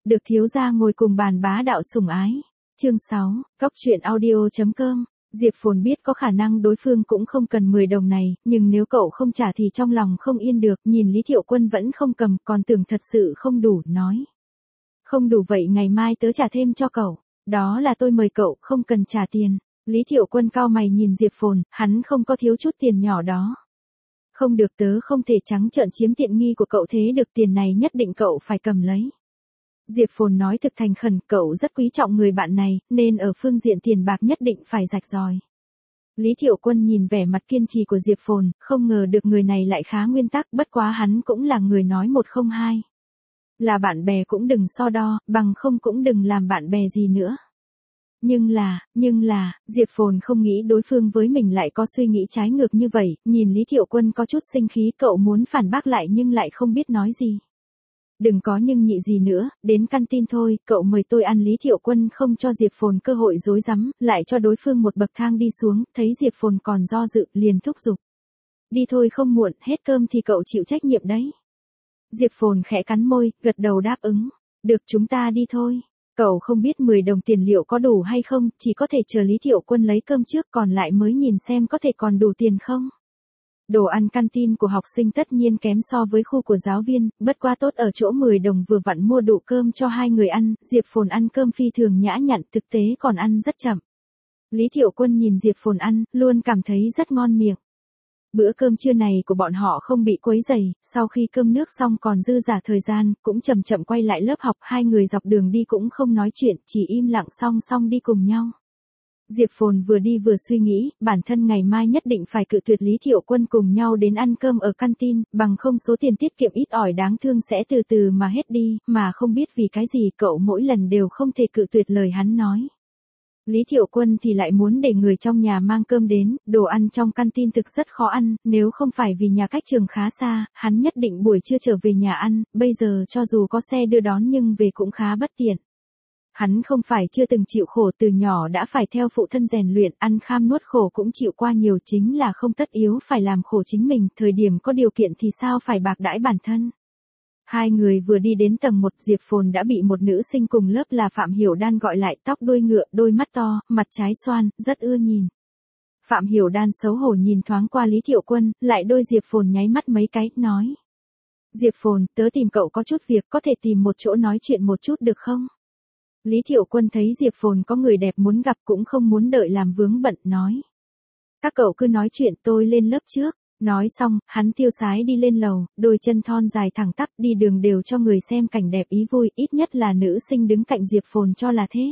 Được thiếu gia ngồi cùng bàn bá đạo sủng ái. Chương 6, Cóc truyện audio.com. Diệp Phồn biết có khả năng đối phương cũng không cần 10 đồng này, nhưng nếu cậu không trả thì trong lòng không yên được, nhìn Lý Thiệu Quân vẫn không cầm, còn tưởng thật sự không đủ, nói. Không đủ vậy ngày mai tớ trả thêm cho cậu, đó là tôi mời cậu, không cần trả tiền. Lý Thiệu Quân cau mày nhìn Diệp Phồn, hắn không có thiếu chút tiền nhỏ đó. Không được, tớ không thể trắng trợn chiếm tiện nghi của cậu, thế được, tiền này nhất định cậu phải cầm lấy. Diệp Phồn nói thực thành khẩn, cậu rất quý trọng người bạn này, nên ở phương diện tiền bạc nhất định phải rạch ròi. Lý Thiệu Quân nhìn vẻ mặt kiên trì của Diệp Phồn, không ngờ được người này lại khá nguyên tắc, bất quá hắn cũng là người nói một không hai. Là bạn bè cũng đừng so đo, bằng không cũng đừng làm bạn bè gì nữa. Nhưng là, Diệp Phồn không nghĩ đối phương với mình lại có suy nghĩ trái ngược như vậy, nhìn Lý Thiệu Quân có chút sinh khí, cậu muốn phản bác lại nhưng lại không biết nói gì. Đừng có nhưng nhị gì nữa, đến căn tin thôi, cậu mời tôi ăn. Lý Thiệu Quân không cho Diệp Phồn cơ hội dối rắm, lại cho đối phương một bậc thang đi xuống, thấy Diệp Phồn còn do dự, liền thúc giục. Đi thôi không muộn, hết cơm thì cậu chịu trách nhiệm đấy. Diệp Phồn khẽ cắn môi, gật đầu đáp ứng. Được, chúng ta đi thôi. Cậu không biết 10 đồng tiền liệu có đủ hay không, chỉ có thể chờ Lý Thiệu Quân lấy cơm trước, còn lại mới nhìn xem có thể còn đủ tiền không. Đồ ăn canteen của học sinh tất nhiên kém so với khu của giáo viên, bất qua tốt ở chỗ 10 đồng vừa vặn mua đủ cơm cho 2 người ăn. Diệp Phồn ăn cơm phi thường nhã nhặn, thực tế còn ăn rất chậm. Lý Thiệu Quân nhìn Diệp Phồn ăn, luôn cảm thấy rất ngon miệng. Bữa cơm trưa này của bọn họ không bị quấy rầy, sau khi cơm nước xong còn dư dả thời gian, cũng chậm chậm quay lại lớp học, hai người dọc đường đi cũng không nói chuyện, chỉ im lặng song song đi cùng nhau. Diệp Phồn vừa đi vừa suy nghĩ, bản thân ngày mai nhất định phải cự tuyệt Lý Thiệu Quân cùng nhau đến ăn cơm ở canteen, bằng không số tiền tiết kiệm ít ỏi đáng thương sẽ từ từ mà hết đi, mà không biết vì cái gì cậu mỗi lần đều không thể cự tuyệt lời hắn nói. Lý Thiệu Quân thì lại muốn để người trong nhà mang cơm đến, đồ ăn trong canteen thực rất khó ăn, nếu không phải vì nhà cách trường khá xa, hắn nhất định buổi trưa trở về nhà ăn, bây giờ cho dù có xe đưa đón nhưng về cũng khá bất tiện. Hắn không phải chưa từng chịu khổ, từ nhỏ đã phải theo phụ thân rèn luyện, ăn kham nuốt khổ cũng chịu qua nhiều, chính là không tất yếu phải làm khổ chính mình, thời điểm có điều kiện thì sao phải bạc đãi bản thân. Hai người vừa đi đến tầng 1, Diệp Phồn đã bị một nữ sinh cùng lớp là Phạm Hiểu Đan gọi lại, tóc đuôi ngựa, đôi mắt to, mặt trái xoan, rất ưa nhìn. Phạm Hiểu Đan xấu hổ nhìn thoáng qua Lý Thiệu Quân, lại đôi Diệp Phồn nháy mắt mấy cái, nói. Diệp Phồn, tớ tìm cậu có chút việc, có thể tìm một chỗ nói chuyện một chút được không? Lý Thiệu Quân thấy Diệp Phồn có người đẹp muốn gặp cũng không muốn đợi làm vướng bận, nói. Các cậu cứ nói chuyện, tôi lên lớp trước. Nói xong, hắn tiêu sái đi lên lầu, đôi chân thon dài thẳng tắp, đi đường đều cho người xem cảnh đẹp ý vui, ít nhất là nữ sinh đứng cạnh Diệp Phồn cho là thế.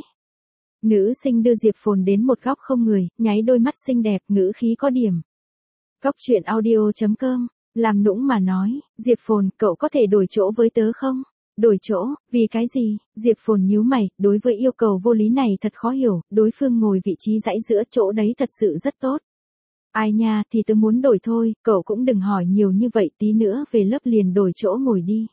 Nữ sinh đưa Diệp Phồn đến một góc không người, nháy đôi mắt xinh đẹp, ngữ khí có điểm. Cóc truyện audio.com, làm nũng mà nói, Diệp Phồn, cậu có thể đổi chỗ với tớ không? Đổi chỗ, vì cái gì? Diệp Phồn nhíu mày, đối với yêu cầu vô lý này thật khó hiểu, đối phương ngồi vị trí dãy giữa, chỗ đấy thật sự rất tốt. Ai nha, thì tớ muốn đổi thôi, cậu cũng đừng hỏi nhiều như vậy, tí nữa về lớp liền đổi chỗ ngồi đi.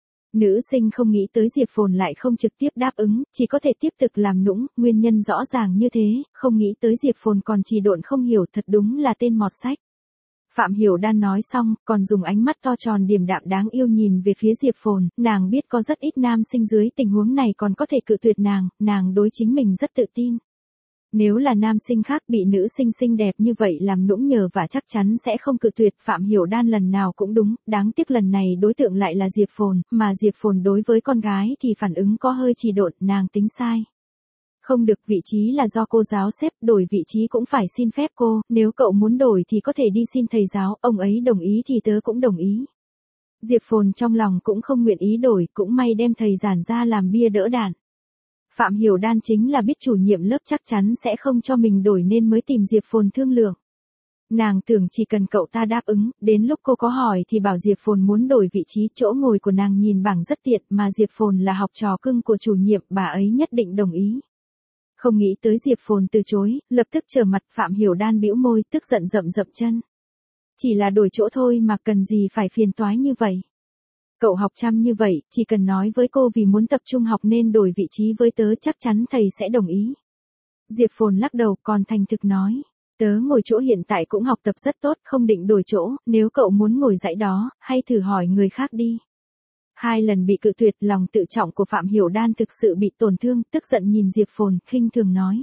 Nữ sinh không nghĩ tới Diệp Phồn lại không trực tiếp đáp ứng, chỉ có thể tiếp tục làm nũng, nguyên nhân rõ ràng như thế, không nghĩ tới Diệp Phồn còn trì độn không hiểu, thật đúng là tên mọt sách. Phạm Hiểu Đan nói xong, còn dùng ánh mắt to tròn điềm đạm đáng yêu nhìn về phía Diệp Phồn, nàng biết có rất ít nam sinh dưới tình huống này còn có thể cự tuyệt nàng đối chính mình rất tự tin. Nếu là nam sinh khác bị nữ sinh xinh đẹp như vậy làm nũng nhờ và chắc chắn sẽ không cự tuyệt. Phạm Hiểu Đan lần nào cũng đúng, đáng tiếc lần này đối tượng lại là Diệp Phồn, mà Diệp Phồn đối với con gái thì phản ứng có hơi trì độn, nàng tính sai. Không được, vị trí là do cô giáo xếp, đổi vị trí cũng phải xin phép cô, nếu cậu muốn đổi thì có thể đi xin thầy giáo, ông ấy đồng ý thì tớ cũng đồng ý. Diệp Phồn trong lòng cũng không nguyện ý đổi, cũng may đem thầy giản ra làm bia đỡ đạn. Phạm Hiểu Đan chính là biết chủ nhiệm lớp chắc chắn sẽ không cho mình đổi nên mới tìm Diệp Phồn thương lượng. Nàng tưởng chỉ cần cậu ta đáp ứng, đến lúc cô có hỏi thì bảo Diệp Phồn muốn đổi vị trí, chỗ ngồi của nàng nhìn bảng rất tiện, mà Diệp Phồn là học trò cưng của chủ nhiệm, bà ấy nhất định đồng ý. Không nghĩ tới Diệp Phồn từ chối, lập tức trở mặt. Phạm Hiểu Đan bĩu môi, tức giận dậm chân. Chỉ là đổi chỗ thôi mà cần gì phải phiền toái như vậy. Cậu học chăm như vậy, chỉ cần nói với cô vì muốn tập trung học nên đổi vị trí với tớ, chắc chắn thầy sẽ đồng ý. Diệp Phồn lắc đầu, còn thành thực nói. Tớ ngồi chỗ hiện tại cũng học tập rất tốt, không định đổi chỗ, nếu cậu muốn ngồi dãy đó, hay thử hỏi người khác đi. 2 lần bị cự tuyệt, lòng tự trọng của Phạm Hiểu Đan thực sự bị tổn thương, tức giận nhìn Diệp Phồn, khinh thường nói.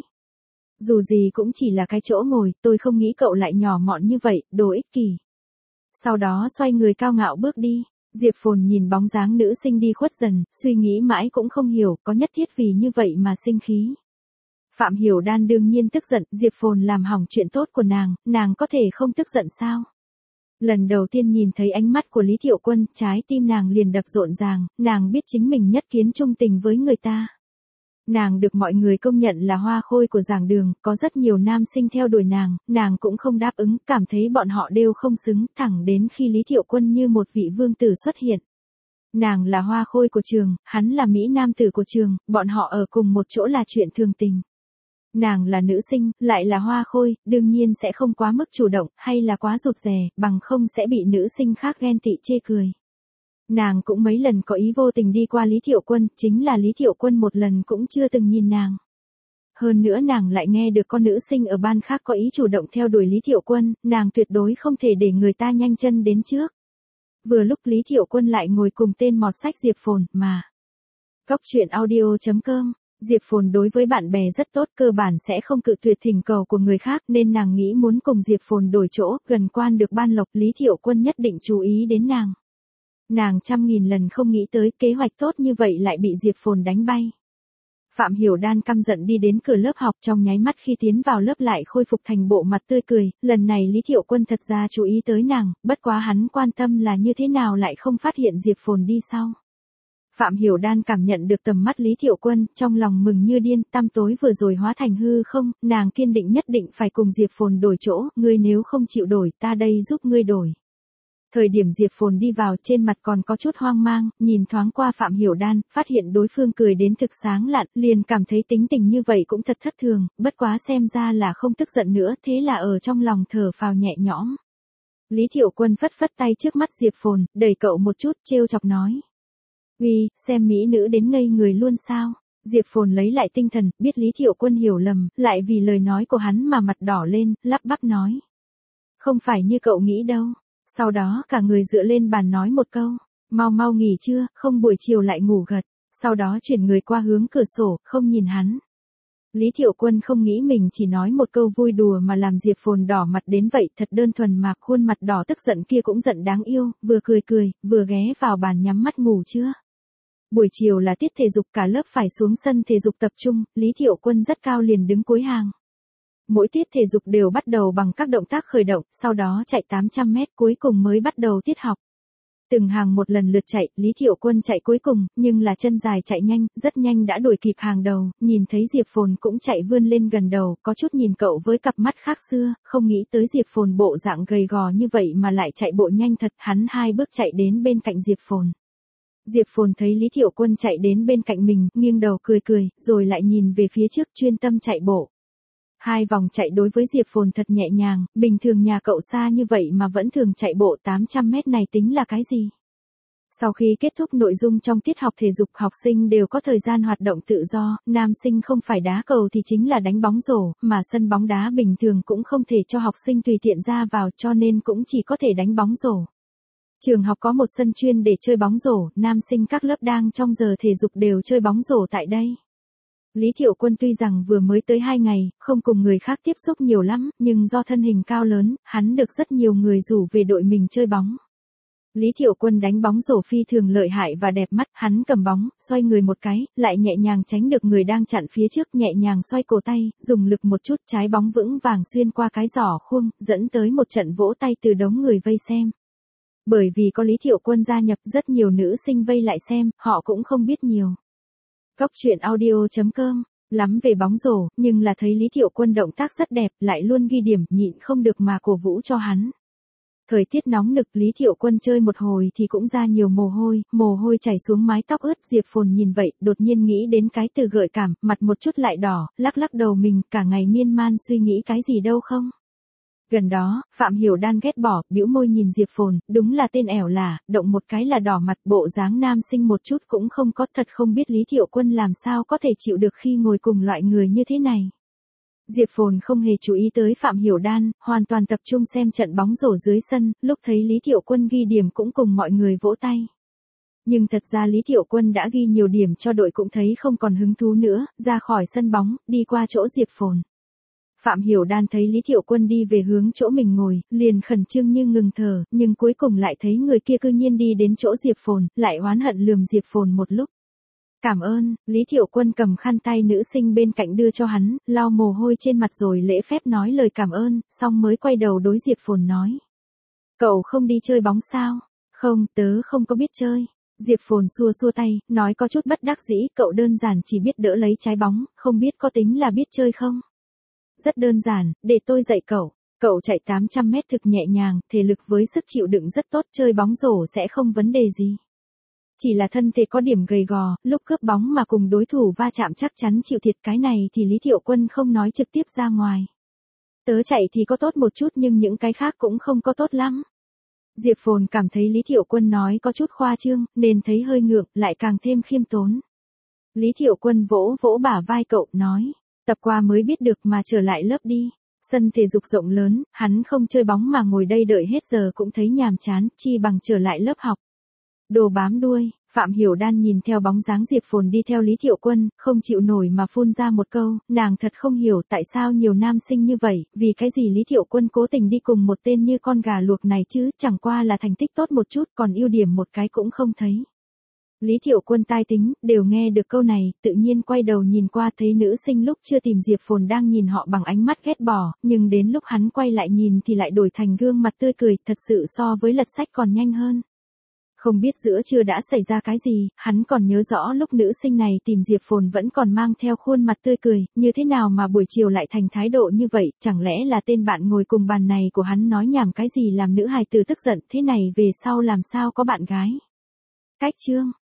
Dù gì cũng chỉ là cái chỗ ngồi, tôi không nghĩ cậu lại nhỏ mọn như vậy, đồ ích kỷ. Sau đó xoay người cao ngạo bước đi. Diệp Phồn nhìn bóng dáng nữ sinh đi khuất dần, suy nghĩ mãi cũng không hiểu, có nhất thiết vì như vậy mà sinh khí. Phạm Hiểu Đan đương nhiên tức giận, Diệp Phồn làm hỏng chuyện tốt của nàng có thể không tức giận sao? Lần đầu tiên nhìn thấy ánh mắt của Lý Thiệu Quân, trái tim nàng liền đập rộn ràng, nàng biết chính mình nhất kiến trung tình với người ta. Nàng được mọi người công nhận là hoa khôi của giảng đường, có rất nhiều nam sinh theo đuổi nàng cũng không đáp ứng, cảm thấy bọn họ đều không xứng, thẳng đến khi Lý Thiệu Quân như một vị vương tử xuất hiện. Nàng là hoa khôi của trường, hắn là mỹ nam tử của trường, bọn họ ở cùng một chỗ là chuyện thường tình. Nàng là nữ sinh, lại là hoa khôi, đương nhiên sẽ không quá mức chủ động, hay là quá rụt rè, bằng không sẽ bị nữ sinh khác ghen tị chê cười. Nàng cũng mấy lần có ý vô tình đi qua Lý Thiệu Quân, chính là Lý Thiệu Quân một lần cũng chưa từng nhìn nàng. Hơn nữa nàng lại nghe được con nữ sinh ở ban khác có ý chủ động theo đuổi Lý Thiệu Quân, nàng tuyệt đối không thể để người ta nhanh chân đến trước. Vừa lúc Lý Thiệu Quân lại ngồi cùng tên mọt sách Diệp Phồn, mà. Cóc truyện audio.com. Diệp Phồn đối với bạn bè rất tốt, cơ bản sẽ không cự tuyệt thỉnh cầu của người khác, nên nàng nghĩ muốn cùng Diệp Phồn đổi chỗ, gần quan được ban lộc, Lý Thiệu Quân nhất định chú ý đến nàng. Nàng trăm nghìn lần không nghĩ tới kế hoạch tốt như vậy lại bị Diệp Phồn đánh bay. Phạm Hiểu Đan căm giận đi đến cửa lớp học, trong nháy mắt khi tiến vào lớp lại khôi phục thành bộ mặt tươi cười, lần này Lý Thiệu Quân thật ra chú ý tới nàng, bất quá hắn quan tâm là như thế nào lại không phát hiện Diệp Phồn đi sau. Phạm Hiểu Đan cảm nhận được tầm mắt Lý Thiệu Quân, trong lòng mừng như điên, tăm tối vừa rồi hóa thành hư không, nàng kiên định nhất định phải cùng Diệp Phồn đổi chỗ, ngươi nếu không chịu đổi, ta đây giúp ngươi đổi. Thời điểm Diệp Phồn đi vào, trên mặt còn có chút hoang mang, nhìn thoáng qua Phạm Hiểu Đan, phát hiện đối phương cười đến thực sáng lạn, liền cảm thấy tính tình như vậy cũng thật thất thường, bất quá xem ra là không tức giận nữa, thế là ở trong lòng thở phào nhẹ nhõm. Lý Thiệu Quân phất phất tay trước mắt Diệp Phồn, đẩy cậu một chút, trêu chọc nói. Uy, xem mỹ nữ đến ngây người luôn sao? Diệp Phồn lấy lại tinh thần, biết Lý Thiệu Quân hiểu lầm, lại vì lời nói của hắn mà mặt đỏ lên, lắp bắp nói. Không phải như cậu nghĩ đâu. Sau đó cả người dựa lên bàn nói một câu, mau mau nghỉ trưa, không buổi chiều lại ngủ gật, sau đó chuyển người qua hướng cửa sổ, không nhìn hắn. Lý Thiệu Quân không nghĩ mình chỉ nói một câu vui đùa mà làm Diệp Phồn đỏ mặt đến vậy, thật đơn thuần mà khuôn mặt đỏ tức giận kia cũng giận đáng yêu, vừa cười, vừa ghé vào bàn nhắm mắt ngủ chưa. Buổi chiều là tiết thể dục, cả lớp phải xuống sân thể dục tập trung, Lý Thiệu Quân rất cao liền đứng cuối hàng. Mỗi tiết thể dục đều bắt đầu bằng các động tác khởi động, sau đó chạy 800 mét cuối cùng mới bắt đầu tiết học. Từng hàng một lần lượt chạy, Lý Thiệu Quân chạy cuối cùng, nhưng là chân dài chạy nhanh, rất nhanh đã đuổi kịp hàng đầu, nhìn thấy Diệp Phồn cũng chạy vươn lên gần đầu, có chút nhìn cậu với cặp mắt khác xưa, không nghĩ tới Diệp Phồn bộ dạng gầy gò như vậy mà lại chạy bộ nhanh thật, hắn 2 bước chạy đến bên cạnh Diệp Phồn. Diệp Phồn thấy Lý Thiệu Quân chạy đến bên cạnh mình, nghiêng đầu cười, rồi lại nhìn về phía trước chuyên tâm chạy bộ. 2 vòng chạy đối với Diệp Phồn thật nhẹ nhàng, bình thường nhà cậu xa như vậy mà vẫn thường chạy bộ 800 mét này tính là cái gì? Sau khi kết thúc nội dung trong tiết học thể dục, học sinh đều có thời gian hoạt động tự do, nam sinh không phải đá cầu thì chính là đánh bóng rổ, mà sân bóng đá bình thường cũng không thể cho học sinh tùy tiện ra vào cho nên cũng chỉ có thể đánh bóng rổ. Trường học có một sân chuyên để chơi bóng rổ, nam sinh các lớp đang trong giờ thể dục đều chơi bóng rổ tại đây. Lý Thiệu Quân tuy rằng vừa mới tới 2 ngày, không cùng người khác tiếp xúc nhiều lắm, nhưng do thân hình cao lớn, hắn được rất nhiều người rủ về đội mình chơi bóng. Lý Thiệu Quân đánh bóng rổ phi thường lợi hại và đẹp mắt, hắn cầm bóng, xoay người một cái, lại nhẹ nhàng tránh được người đang chặn phía trước, nhẹ nhàng xoay cổ tay, dùng lực một chút, trái bóng vững vàng xuyên qua cái giỏ khuông, dẫn tới một trận vỗ tay từ đống người vây xem. Bởi vì có Lý Thiệu Quân gia nhập, rất nhiều nữ sinh vây lại xem, họ cũng không biết nhiều. Cóc truyện audio.com, lắm về bóng rổ, nhưng là thấy Lý Thiệu Quân động tác rất đẹp, lại luôn ghi điểm, nhịn không được mà cổ vũ cho hắn. Thời tiết nóng nực, Lý Thiệu Quân chơi một hồi thì cũng ra nhiều mồ hôi chảy xuống mái tóc ướt. Diệp Phồn nhìn vậy, đột nhiên nghĩ đến cái từ gợi cảm, mặt một chút lại đỏ, lắc đầu mình, cả ngày miên man suy nghĩ cái gì đâu không. Gần đó, Phạm Hiểu Đan ghét bỏ, bĩu môi nhìn Diệp Phồn, đúng là tên ẻo lả, động một cái là đỏ mặt, bộ dáng nam sinh một chút cũng không có, thật không biết Lý Thiệu Quân làm sao có thể chịu được khi ngồi cùng loại người như thế này. Diệp Phồn không hề chú ý tới Phạm Hiểu Đan, hoàn toàn tập trung xem trận bóng rổ dưới sân, lúc thấy Lý Thiệu Quân ghi điểm cũng cùng mọi người vỗ tay. Nhưng thật ra Lý Thiệu Quân đã ghi nhiều điểm cho đội cũng thấy không còn hứng thú nữa, ra khỏi sân bóng, đi qua chỗ Diệp Phồn. Phạm Hiểu Đan thấy Lý Thiệu Quân đi về hướng chỗ mình ngồi, liền khẩn trương như ngừng thở, nhưng cuối cùng lại thấy người kia cư nhiên đi đến chỗ Diệp Phồn, lại oán hận lườm Diệp Phồn một lúc. Cảm ơn, Lý Thiệu Quân cầm khăn tay nữ sinh bên cạnh đưa cho hắn, lau mồ hôi trên mặt rồi lễ phép nói lời cảm ơn, xong mới quay đầu đối Diệp Phồn nói. Cậu không đi chơi bóng sao? Không, tớ không có biết chơi. Diệp Phồn xua xua tay, nói có chút bất đắc dĩ, cậu đơn giản chỉ biết đỡ lấy trái bóng, không biết có tính là biết chơi không? Rất đơn giản, để tôi dạy cậu. Cậu chạy 800 mét thực nhẹ nhàng, thể lực với sức chịu đựng rất tốt, chơi bóng rổ sẽ không vấn đề gì. Chỉ là thân thể có điểm gầy gò, lúc cướp bóng mà cùng đối thủ va chạm chắc chắn chịu thiệt, cái này thì Lý Thiệu Quân không nói trực tiếp ra ngoài. Tớ chạy thì có tốt một chút nhưng những cái khác cũng không có tốt lắm. Diệp Phồn cảm thấy Lý Thiệu Quân nói có chút khoa trương, nên thấy hơi ngượng, lại càng thêm khiêm tốn. Lý Thiệu Quân vỗ vỗ bả vai cậu, nói, tập qua mới biết được mà trở lại lớp đi. Sân thể dục rộng lớn, hắn không chơi bóng mà ngồi đây đợi hết giờ cũng thấy nhàm chán, chi bằng trở lại lớp học. Đồ bám đuôi, Phạm Hiểu Đan nhìn theo bóng dáng Diệp Phồn đi theo Lý Thiệu Quân, không chịu nổi mà phun ra một câu, nàng thật không hiểu tại sao nhiều nam sinh như vậy, vì cái gì Lý Thiệu Quân cố tình đi cùng một tên như con gà luộc này chứ, chẳng qua là thành tích tốt một chút, còn ưu điểm một cái cũng không thấy. Lý Thiệu Quân tai tính, đều nghe được câu này, tự nhiên quay đầu nhìn qua thấy nữ sinh lúc chưa tìm Diệp Phồn đang nhìn họ bằng ánh mắt ghét bỏ, nhưng đến lúc hắn quay lại nhìn thì lại đổi thành gương mặt tươi cười, thật sự so với lật sách còn nhanh hơn. Không biết giữa trưa đã xảy ra cái gì, hắn còn nhớ rõ lúc nữ sinh này tìm Diệp Phồn vẫn còn mang theo khuôn mặt tươi cười, như thế nào mà buổi chiều lại thành thái độ như vậy, chẳng lẽ là tên bạn ngồi cùng bàn này của hắn nói nhảm cái gì làm nữ hài tử tức giận thế này về sau làm sao có bạn gái. Cách chương